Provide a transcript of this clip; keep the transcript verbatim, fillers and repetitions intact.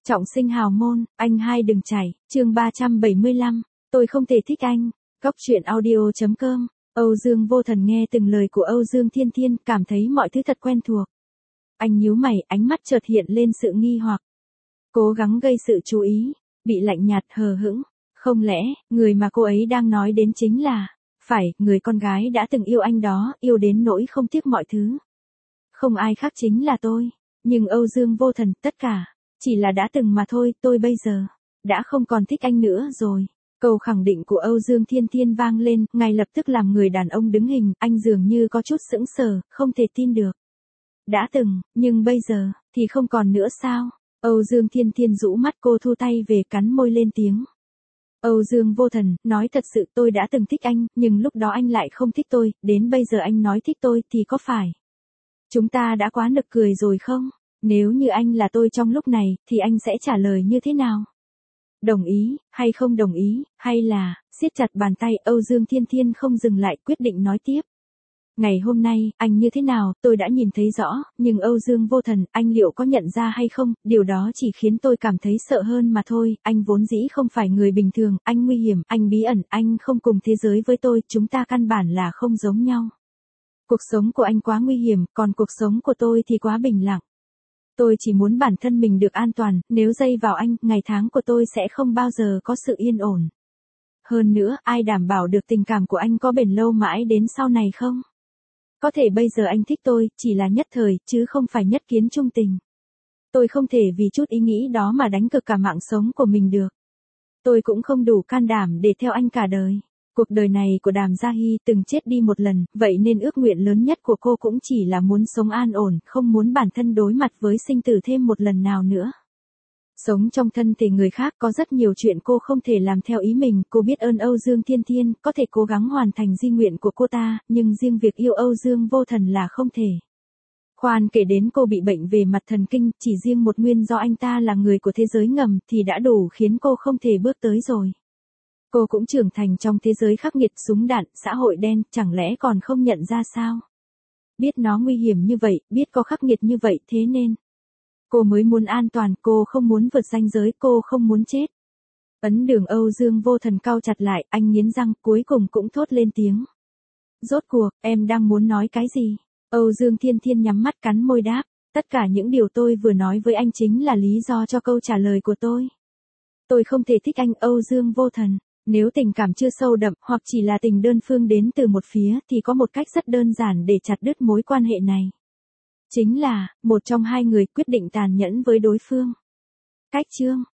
Trọng sinh hào môn, anh hai đừng chảy, chương ba trăm bảy mươi lăm, tôi không thể thích anh. Góc truyện audio chấm com. Âu Dương Vô Thần nghe từng lời của Âu Dương Thiên Thiên, cảm thấy mọi thứ thật quen thuộc. Anh nhíu mày, ánh mắt chợt hiện lên sự nghi hoặc. Cố gắng gây sự chú ý, bị lạnh nhạt hờ hững. Không lẽ, người mà cô ấy đang nói đến chính là, phải, người con gái đã từng yêu anh đó, yêu đến nỗi không tiếc mọi thứ. Không ai khác chính là tôi. Nhưng Âu Dương Vô Thần, tất cả chỉ là đã từng mà thôi, tôi bây giờ đã không còn thích anh nữa rồi. Câu khẳng định của Âu Dương Thiên Thiên vang lên, ngay lập tức làm người đàn ông đứng hình, anh dường như có chút sững sờ, không thể tin được. Đã từng, nhưng bây giờ, thì không còn nữa sao? Âu Dương Thiên Thiên rũ mắt, cô thu tay về, cắn môi lên tiếng. Âu Dương Vô Thần, nói thật sự tôi đã từng thích anh, nhưng lúc đó anh lại không thích tôi, đến bây giờ anh nói thích tôi thì có phải chúng ta đã quá nực cười rồi không? Nếu như anh là tôi trong lúc này, thì anh sẽ trả lời như thế nào? Đồng ý, hay không đồng ý, hay là, siết chặt bàn tay, Âu Dương Thiên Thiên không dừng lại, quyết định nói tiếp. Ngày hôm nay, anh như thế nào, tôi đã nhìn thấy rõ, nhưng Âu Dương Vô Thần, anh liệu có nhận ra hay không, điều đó chỉ khiến tôi cảm thấy sợ hơn mà thôi, anh vốn dĩ không phải người bình thường, anh nguy hiểm, anh bí ẩn, anh không cùng thế giới với tôi, chúng ta căn bản là không giống nhau. Cuộc sống của anh quá nguy hiểm, còn cuộc sống của tôi thì quá bình lặng. Tôi chỉ muốn bản thân mình được an toàn, nếu dây vào anh, ngày tháng của tôi sẽ không bao giờ có sự yên ổn. Hơn nữa, ai đảm bảo được tình cảm của anh có bền lâu mãi đến sau này không? Có thể bây giờ anh thích tôi, chỉ là nhất thời, chứ không phải nhất kiến chung tình. Tôi không thể vì chút ý nghĩ đó mà đánh cược cả mạng sống của mình được. Tôi cũng không đủ can đảm để theo anh cả đời. Cuộc đời này của Đàm Gia Hy từng chết đi một lần, vậy nên ước nguyện lớn nhất của cô cũng chỉ là muốn sống an ổn, không muốn bản thân đối mặt với sinh tử thêm một lần nào nữa. Sống trong thân thể người khác có rất nhiều chuyện cô không thể làm theo ý mình, cô biết ơn Âu Dương Thiên Thiên, có thể cố gắng hoàn thành di nguyện của cô ta, nhưng riêng việc yêu Âu Dương Vô Thần là không thể. Khoan kể đến cô bị bệnh về mặt thần kinh, chỉ riêng một nguyên do anh ta là người của thế giới ngầm thì đã đủ khiến cô không thể bước tới rồi. Cô cũng trưởng thành trong thế giới khắc nghiệt, súng đạn, xã hội đen, chẳng lẽ còn không nhận ra sao? Biết nó nguy hiểm như vậy, biết có khắc nghiệt như vậy, thế nên cô mới muốn an toàn, cô không muốn vượt ranh giới, cô không muốn chết. Ấn đường Âu Dương Vô Thần cau chặt lại, anh nghiến răng, cuối cùng cũng thốt lên tiếng. Rốt cuộc, em đang muốn nói cái gì? Âu Dương Thiên Thiên nhắm mắt cắn môi đáp, tất cả những điều tôi vừa nói với anh chính là lý do cho câu trả lời của tôi. Tôi không thể thích anh, Âu Dương Vô Thần. Nếu tình cảm chưa sâu đậm, hoặc chỉ là tình đơn phương đến từ một phía, thì có một cách rất đơn giản để chặt đứt mối quan hệ này. Chính là, một trong hai người quyết định tàn nhẫn với đối phương. Cách chương